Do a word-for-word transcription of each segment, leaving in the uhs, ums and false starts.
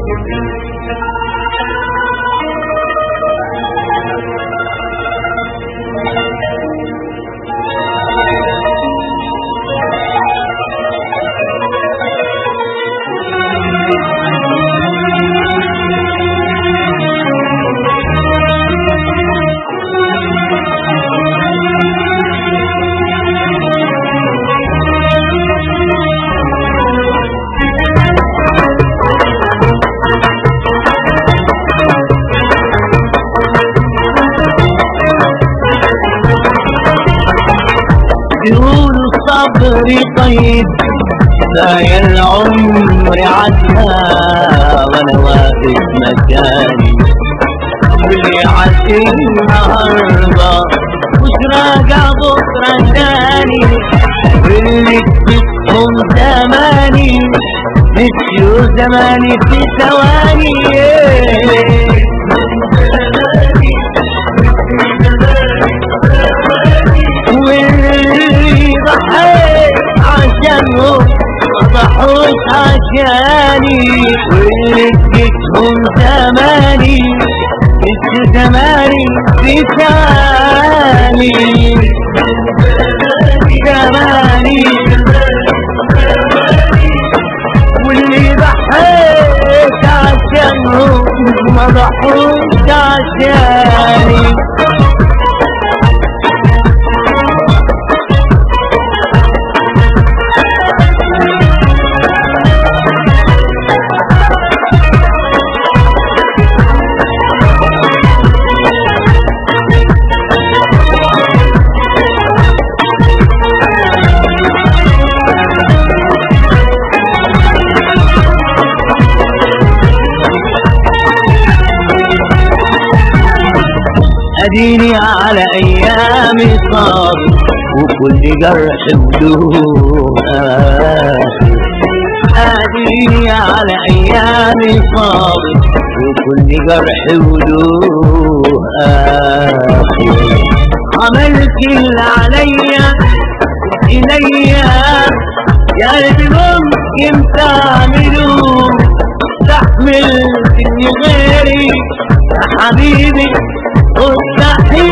يقولوا الصبر طيب باقي العمر عدها وانا واقف مكاني واللي عدي النهارده مش راجع بكره تاني واللي كسبتهم زماني نسيوا زماني في ثواني واللي ضحيت عشانهم ما ضحوش عشاني واللي اديتهم زماني اديت زماني في ثاني زماني واللي ضحيت عشانهم ما ضحوش عشاني اديني على ايامي صابر وكل جرح بدوها اديني على ايامي صابر وكل جرح بدوها عملت اللي عليا اليا يا قلبي ممكن تعملوه استحملت اني غيري يا حبيبي مستحيل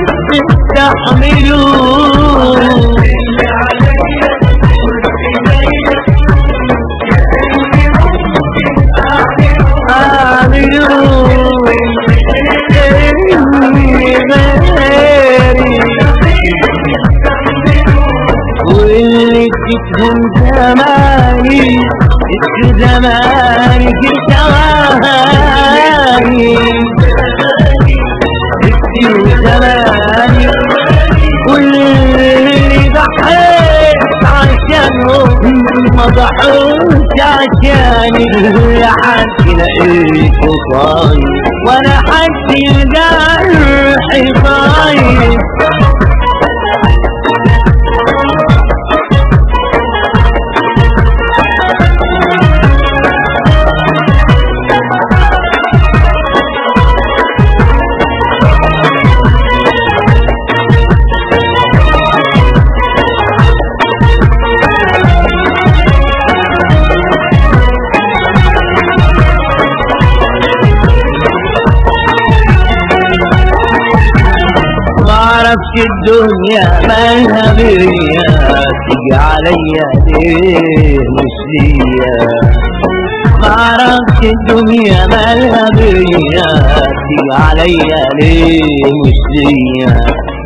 تستحملوه اعملوه واللي اديتهم زماني اديت زماني في ثواني زماني واللي ضحيت عشانهم ما ضحوش عشاني يا حد لقيته طاير وانا حد الجرح طاير معرفش الدنيا مالها بيا تيجي عليا ليه مش ليا معرفش الدنيا مالها بيا تيجي عليا ليه مش ليا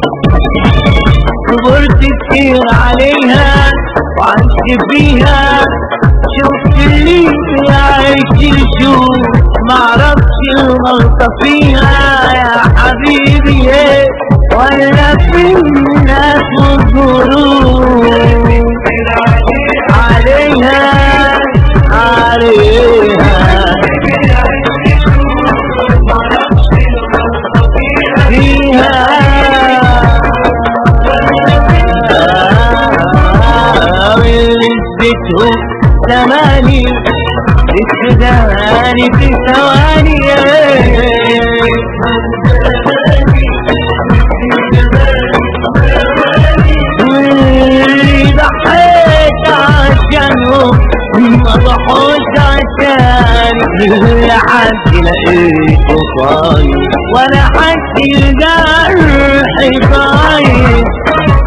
صبرت كتير عليها وعشت فيها شفت اللي يعيش يشوف معرفش الغلطة فيها يا حبيبي ولا في الناس والظروف عليها عليها فيها واللي اديتهم زماني اديت زماني في ثواني واللي ضحيت عشانهم ما ضحوش عشاني لحد لقيته طاير ولا حد الجرح طاير